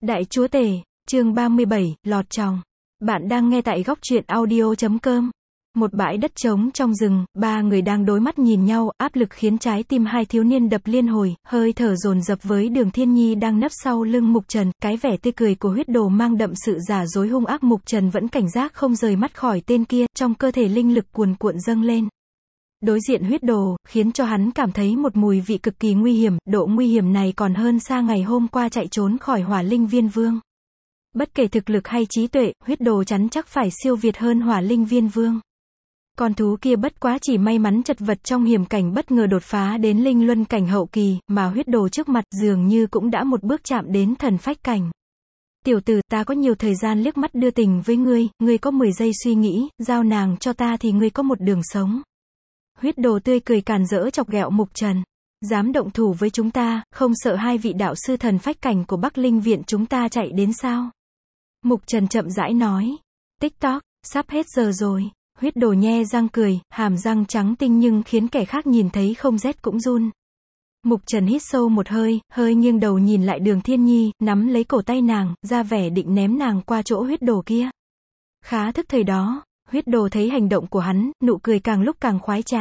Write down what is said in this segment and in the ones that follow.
Đại chúa tể, chương 37, lọt chòng. Bạn đang nghe tại góc truyện audio.com. Một bãi đất trống trong rừng, ba người đang đối mắt nhìn nhau, áp lực khiến trái tim hai thiếu niên đập liên hồi, hơi thở dồn dập với Đường Thiên Nhi đang nấp sau lưng Mục Trần, cái vẻ tươi cười của huyết đồ mang đậm sự giả dối hung ác. Mục Trần vẫn cảnh giác không rời mắt khỏi tên kia, trong cơ thể linh lực cuồn cuộn dâng lên. Đối diện huyết đồ, khiến cho hắn cảm thấy một mùi vị cực kỳ nguy hiểm, độ nguy hiểm này còn hơn xa ngày hôm qua chạy trốn khỏi Hỏa Linh Viên Vương. Bất kể thực lực hay trí tuệ, huyết đồ chắn chắc phải siêu việt hơn Hỏa Linh Viên Vương. Con thú kia bất quá chỉ may mắn chật vật trong hiểm cảnh bất ngờ đột phá đến linh luân cảnh hậu kỳ, mà huyết đồ trước mặt dường như cũng đã một bước chạm đến thần phách cảnh. Tiểu tử, ta có nhiều thời gian liếc mắt đưa tình với ngươi có 10 giây suy nghĩ, giao nàng cho ta thì ngươi có một đường sống. Huyết đồ tươi cười càn rỡ chọc ghẹo Mục Trần. Dám động thủ với chúng ta, không sợ hai vị đạo sư thần phách cảnh của Bắc Linh Viện chúng ta chạy đến sao? Mục Trần chậm rãi nói. TikTok, sắp hết giờ rồi. Huyết đồ nhe răng cười, hàm răng trắng tinh nhưng khiến kẻ khác nhìn thấy không rét cũng run. Mục Trần hít sâu một hơi, hơi nghiêng đầu nhìn lại Đường Thiên Nhi, nắm lấy cổ tay nàng, ra vẻ định ném nàng qua chỗ huyết đồ kia. Khá thức thời đó. Huyết đồ thấy hành động của hắn, nụ cười càng lúc càng khoái trá.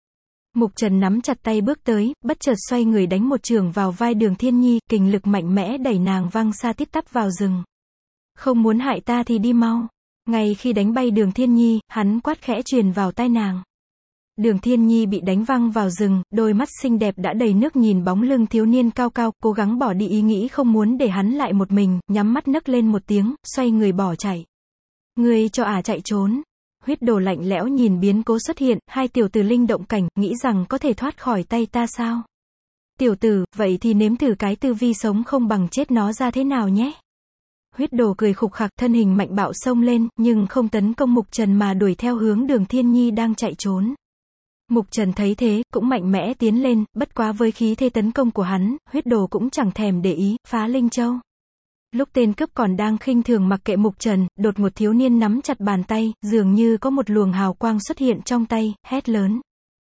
Mục Trần nắm chặt tay bước tới, bất chợt xoay người đánh một chưởng vào vai Đường Thiên Nhi, kình lực mạnh mẽ đẩy nàng văng xa tít tắp vào rừng. Không muốn hại ta thì đi mau. Ngay khi đánh bay Đường Thiên Nhi, hắn quát khẽ truyền vào tai nàng. Đường Thiên Nhi bị đánh văng vào rừng, đôi mắt xinh đẹp đã đầy nước nhìn bóng lưng thiếu niên cao cao, cố gắng bỏ đi ý nghĩ không muốn để hắn lại một mình, nhắm mắt nấc lên một tiếng, xoay người bỏ chạy. Ngươi cho chạy trốn. Huyết đồ lạnh lẽo nhìn biến cố xuất hiện, hai tiểu tử linh động cảnh, nghĩ rằng có thể thoát khỏi tay ta sao? Tiểu tử, vậy thì nếm thử cái tư vi sống không bằng chết nó ra thế nào nhé? Huyết đồ cười khục khặc, thân hình mạnh bạo xông lên, nhưng không tấn công Mục Trần mà đuổi theo hướng Đường Thiên Nhi đang chạy trốn. Mục Trần thấy thế, cũng mạnh mẽ tiến lên, bất quá với khí thế tấn công của hắn, huyết đồ cũng chẳng thèm để ý, phá linh châu. Lúc tên cướp còn đang khinh thường mặc kệ Mục Trần, đột ngột thiếu niên nắm chặt bàn tay, dường như có một luồng hào quang xuất hiện trong tay, hét lớn.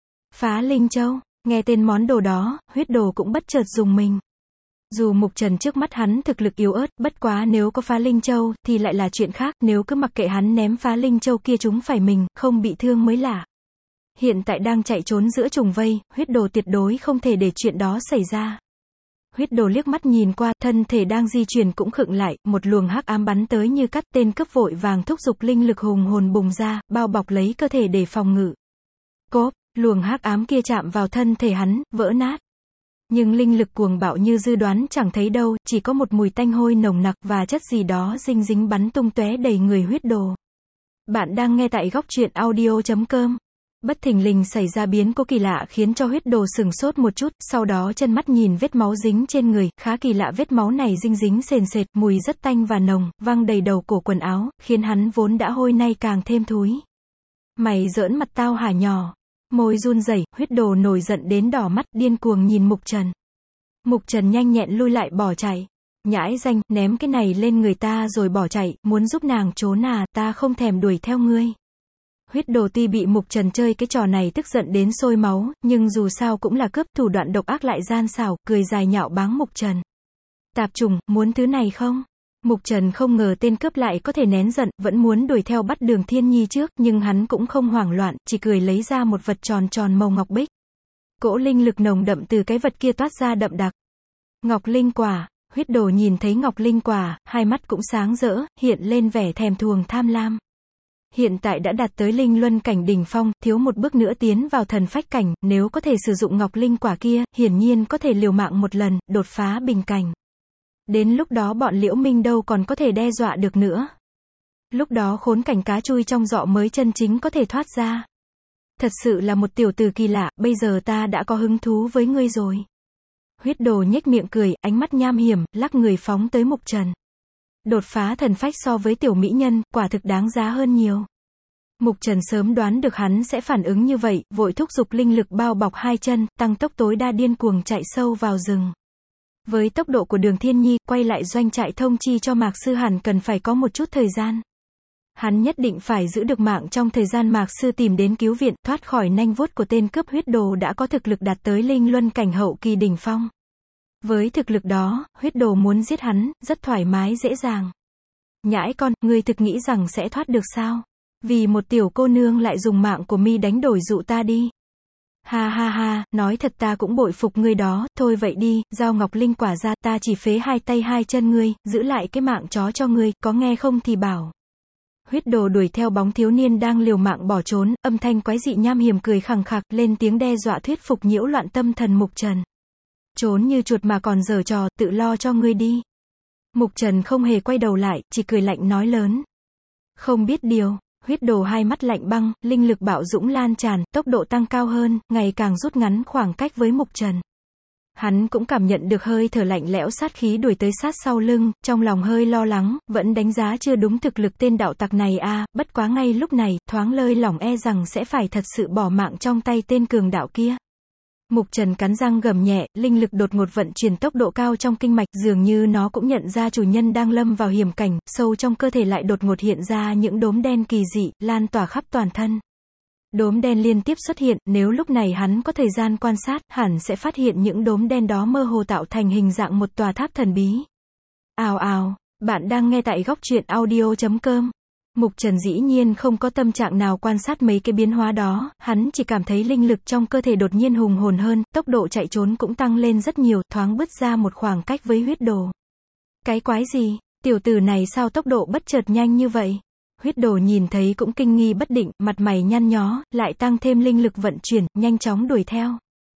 Phá linh châu, nghe tên món đồ đó, huyết đồ cũng bất chợt rùng mình. Dù Mục Trần trước mắt hắn thực lực yếu ớt, bất quá nếu có phá linh châu, thì lại là chuyện khác, nếu cứ mặc kệ hắn ném phá linh châu kia chúng phải mình, không bị thương mới lạ. Hiện tại đang chạy trốn giữa trùng vây, huyết đồ tuyệt đối không thể để chuyện đó xảy ra. Huyết đồ liếc mắt nhìn qua, thân thể đang di chuyển cũng khựng lại, một luồng hắc ám bắn tới như cắt, tên cướp vội vàng thúc giục linh lực hùng hồn bùng ra, bao bọc lấy cơ thể để phòng ngự. Cốp, luồng hắc ám kia chạm vào thân thể hắn, vỡ nát. Nhưng linh lực cuồng bạo như dư đoán chẳng thấy đâu, chỉ có một mùi tanh hôi nồng nặc và chất gì đó dinh dính bắn tung tóe đầy người huyết đồ. Bạn đang nghe tại góc truyện audio.com. Bất thình lình xảy ra biến cố kỳ lạ khiến cho huyết đồ sửng sốt một chút, sau đó chân mắt nhìn vết máu dính trên người, khá kỳ lạ, vết máu này dinh dính sền sệt, mùi rất tanh và nồng, văng đầy đầu cổ quần áo, khiến hắn vốn đã hôi nay càng thêm thúi. Mày giỡn mặt tao hả nhỏ? Môi run rẩy, huyết đồ nổi giận đến đỏ mắt, điên cuồng nhìn Mục Trần. Mục Trần nhanh nhẹn lui lại bỏ chạy. Nhãi danh, ném cái này lên người ta rồi bỏ chạy, muốn giúp nàng trốn à, ta không thèm đuổi theo ngươi. Huyết đồ tuy bị Mục Trần chơi cái trò này tức giận đến sôi máu, nhưng dù sao cũng là cướp, thủ đoạn độc ác lại gian xảo, cười dài nhạo báng Mục Trần. Tạp trùng, muốn thứ này không? Mục Trần không ngờ tên cướp lại có thể nén giận, vẫn muốn đuổi theo bắt Đường Thiên Nhi trước, nhưng hắn cũng không hoảng loạn, chỉ cười lấy ra một vật tròn tròn màu ngọc bích. Cỗ linh lực nồng đậm từ cái vật kia toát ra đậm đặc. Ngọc linh quả. Huyết đồ nhìn thấy ngọc linh quả, hai mắt cũng sáng rỡ, hiện lên vẻ thèm thuồng tham lam. Hiện tại đã đạt tới linh luân cảnh đỉnh phong, thiếu một bước nữa tiến vào thần phách cảnh, nếu có thể sử dụng ngọc linh quả kia, hiển nhiên có thể liều mạng một lần, đột phá bình cảnh. Đến lúc đó bọn Liễu Minh đâu còn có thể đe dọa được nữa. Lúc đó khốn cảnh cá chui trong giọ mới chân chính có thể thoát ra. Thật sự là một tiểu tử kỳ lạ, bây giờ ta đã có hứng thú với ngươi rồi. Huyết đồ nhếch miệng cười, ánh mắt nham hiểm, lắc người phóng tới Mục Trần. Đột phá thần phách so với tiểu mỹ nhân, quả thực đáng giá hơn nhiều. Mục Trần sớm đoán được hắn sẽ phản ứng như vậy, vội thúc giục linh lực bao bọc hai chân, tăng tốc tối đa điên cuồng chạy sâu vào rừng. Với tốc độ của Đường Thiên Nhi, quay lại doanh trại thông chi cho Mạc Sư hẳn cần phải có một chút thời gian. Hắn nhất định phải giữ được mạng trong thời gian Mạc Sư tìm đến cứu viện, thoát khỏi nanh vuốt của tên cướp. Huyết đồ đã có thực lực đạt tới linh luân cảnh hậu kỳ đỉnh phong. Với thực lực đó, huyết đồ muốn giết hắn, rất thoải mái dễ dàng. Nhãi con, ngươi thực nghĩ rằng sẽ thoát được sao? Vì một tiểu cô nương lại dùng mạng của mi đánh đổi dụ ta đi. Ha ha ha, nói thật ta cũng bội phục ngươi đó, thôi vậy đi, giao ngọc linh quả ra, ta chỉ phế hai tay hai chân ngươi, giữ lại cái mạng chó cho ngươi, có nghe không thì bảo. Huyết đồ đuổi theo bóng thiếu niên đang liều mạng bỏ trốn, âm thanh quái dị nham hiểm cười khằng khặc, lên tiếng đe dọa thuyết phục nhiễu loạn tâm thần Mục Trần. Trốn như chuột mà còn giở trò, tự lo cho ngươi đi. Mục Trần không hề quay đầu lại, chỉ cười lạnh nói lớn. Không biết điều. Huyết đồ hai mắt lạnh băng, linh lực bạo dũng lan tràn, tốc độ tăng cao hơn, ngày càng rút ngắn khoảng cách với Mục Trần. Hắn cũng cảm nhận được hơi thở lạnh lẽo sát khí đuổi tới sát sau lưng, trong lòng hơi lo lắng, vẫn đánh giá chưa đúng thực lực tên đạo tặc này bất quá ngay lúc này, thoáng lơi lỏng e rằng sẽ phải thật sự bỏ mạng trong tay tên cường đạo kia. Mục Trần cắn răng gầm nhẹ, linh lực đột ngột vận chuyển tốc độ cao trong kinh mạch, dường như nó cũng nhận ra chủ nhân đang lâm vào hiểm cảnh, sâu trong cơ thể lại đột ngột hiện ra những đốm đen kỳ dị, lan tỏa khắp toàn thân. Đốm đen liên tiếp xuất hiện, nếu lúc này hắn có thời gian quan sát, hẳn sẽ phát hiện những đốm đen đó mơ hồ tạo thành hình dạng một tòa tháp thần bí. Ào ào, bạn đang nghe tại góc truyện audio.com. Mục Trần dĩ nhiên không có tâm trạng nào quan sát mấy cái biến hóa đó, hắn chỉ cảm thấy linh lực trong cơ thể đột nhiên hùng hồn hơn, tốc độ chạy trốn cũng tăng lên rất nhiều, thoáng bứt ra một khoảng cách với huyết đồ. Cái quái gì, tiểu tử này sao tốc độ bất chợt nhanh như vậy? Huyết đồ nhìn thấy cũng kinh nghi bất định, mặt mày nhăn nhó, lại tăng thêm linh lực vận chuyển, nhanh chóng đuổi theo.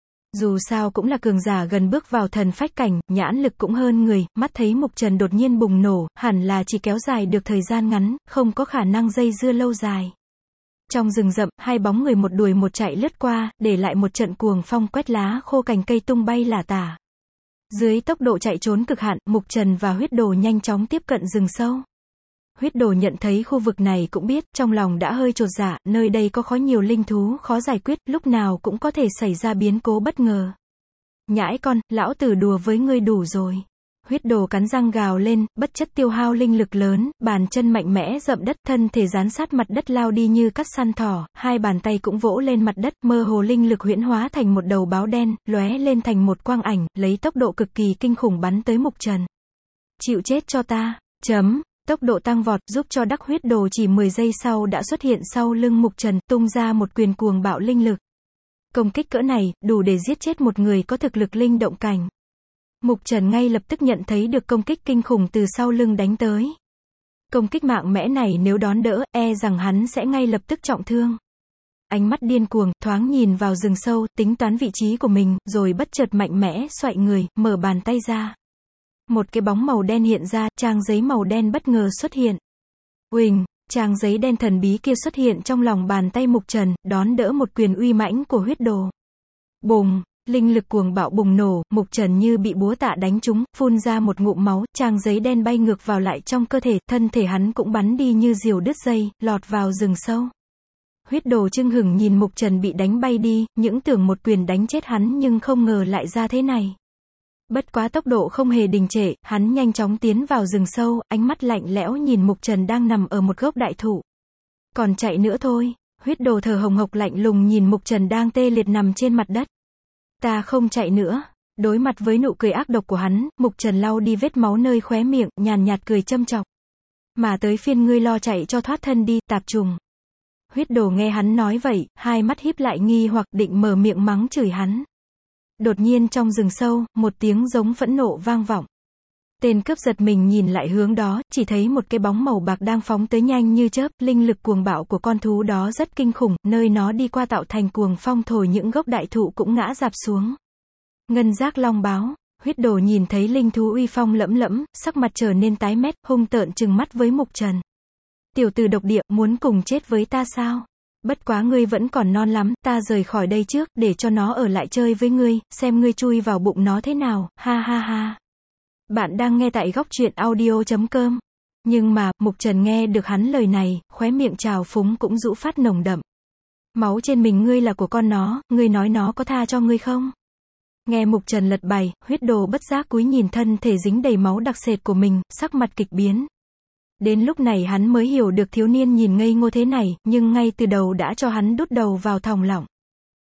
Dù sao cũng là cường giả gần bước vào thần phách cảnh, nhãn lực cũng hơn người, mắt thấy Mục Trần đột nhiên bùng nổ, hẳn là chỉ kéo dài được thời gian ngắn, không có khả năng dây dưa lâu dài. Trong rừng rậm, hai bóng người một đuổi một chạy lướt qua, để lại một trận cuồng phong quét lá khô cành cây tung bay lả tả. Dưới tốc độ chạy trốn cực hạn, Mục Trần và huyết đồ nhanh chóng tiếp cận rừng sâu. Huyết đồ nhận thấy khu vực này cũng biết, trong lòng đã hơi chột dạ, nơi đây có khá nhiều linh thú khó giải quyết, lúc nào cũng có thể xảy ra biến cố bất ngờ. Nhãi con, lão tử đùa với ngươi đủ rồi. Huyết đồ cắn răng gào lên, bất chấp tiêu hao linh lực lớn, bàn chân mạnh mẽ dậm đất, thân thể dán sát mặt đất lao đi như cắt săn thỏ, hai bàn tay cũng vỗ lên mặt đất, mơ hồ linh lực huyễn hóa thành một đầu báo đen, lóe lên thành một quang ảnh, lấy tốc độ cực kỳ kinh khủng bắn tới Mục Trần. Chịu chết cho ta, Tốc độ tăng vọt, giúp cho đắc huyết đồ chỉ 10 giây sau đã xuất hiện sau lưng Mục Trần, tung ra một quyền cuồng bạo linh lực. Công kích cỡ này, đủ để giết chết một người có thực lực linh động cảnh. Mục Trần ngay lập tức nhận thấy được công kích kinh khủng từ sau lưng đánh tới. Công kích mạnh mẽ này nếu đón đỡ, e rằng hắn sẽ ngay lập tức trọng thương. Ánh mắt điên cuồng, thoáng nhìn vào rừng sâu, tính toán vị trí của mình, rồi bất chợt mạnh mẽ xoay người, mở bàn tay ra. Một cái bóng màu đen hiện ra, trang giấy màu đen bất ngờ xuất hiện. Uỳnh, trang giấy đen thần bí kia xuất hiện trong lòng bàn tay Mục Trần, đón đỡ một quyền uy mãnh của huyết đồ. Bùng, linh lực cuồng bạo bùng nổ, Mục Trần như bị búa tạ đánh trúng, phun ra một ngụm máu, trang giấy đen bay ngược vào lại trong cơ thể, thân thể hắn cũng bắn đi như diều đứt dây, lọt vào rừng sâu. Huyết đồ chưng hửng nhìn Mục Trần bị đánh bay đi, những tưởng một quyền đánh chết hắn nhưng không ngờ lại ra thế này. Bất quá tốc độ không hề đình trệ, hắn nhanh chóng tiến vào rừng sâu, ánh mắt lạnh lẽo nhìn Mục Trần đang nằm ở một gốc đại thụ. Còn chạy nữa thôi, huyết đồ thở hồng hộc lạnh lùng nhìn Mục Trần đang tê liệt nằm trên mặt đất. Ta không chạy nữa. Đối mặt với nụ cười ác độc của hắn, Mục Trần lau đi vết máu nơi khóe miệng, nhàn nhạt cười châm chọc. Mà tới phiên ngươi lo chạy cho thoát thân đi, tạp trùng. Huyết đồ nghe hắn nói vậy, hai mắt híp lại nghi hoặc định mở miệng mắng chửi hắn. Đột nhiên trong rừng sâu, một tiếng giống phẫn nộ vang vọng. Tên cướp giật mình nhìn lại hướng đó, chỉ thấy một cái bóng màu bạc đang phóng tới nhanh như chớp, linh lực cuồng bạo của con thú đó rất kinh khủng, nơi nó đi qua tạo thành cuồng phong thổi những gốc đại thụ cũng ngã rạp xuống. Ngân giác long báo, huyết đồ nhìn thấy linh thú uy phong lẫm lẫm, sắc mặt trở nên tái mét, hung tợn trừng mắt với Mục Trần. Tiểu tử độc địa, muốn cùng chết với ta sao? Bất quá ngươi vẫn còn non lắm, ta rời khỏi đây trước, để cho nó ở lại chơi với ngươi, xem ngươi chui vào bụng nó thế nào, ha ha ha. Bạn đang nghe tại góc truyện audio.com. Nhưng mà, Mục Trần nghe được hắn lời này, khóe miệng trào phúng cũng rũ phát nồng đậm. Máu trên mình ngươi là của con nó, ngươi nói nó có tha cho ngươi không? Nghe Mục Trần lật bày, huyết đồ bất giác cúi nhìn thân thể dính đầy máu đặc sệt của mình, sắc mặt kịch biến. Đến lúc này hắn mới hiểu được thiếu niên nhìn ngây ngô thế này, nhưng ngay từ đầu đã cho hắn đút đầu vào thòng lọng.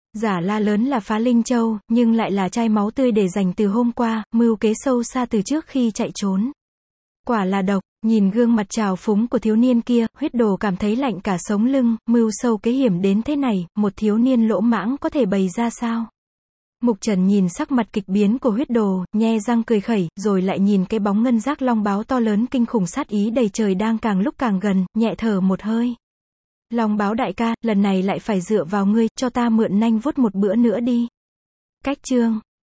Giả la lớn là Phá Linh Châu, nhưng lại là chai máu tươi để dành từ hôm qua, mưu kế sâu xa từ trước khi chạy trốn. Quả là độc, nhìn gương mặt trào phúng của thiếu niên kia, Huyết Đồ cảm thấy lạnh cả sống lưng, mưu sâu kế hiểm đến thế này, một thiếu niên lỗ mãng có thể bày ra sao? Mục Trần nhìn sắc mặt kịch biến của Huyết Đồ, nhe răng cười khẩy, rồi lại nhìn cái bóng ngân giác long báo to lớn kinh khủng sát ý đầy trời đang càng lúc càng gần, nhẹ thở một hơi. Long báo đại ca, lần này lại phải dựa vào ngươi, cho ta mượn nanh vuốt một bữa nữa đi. Cách chương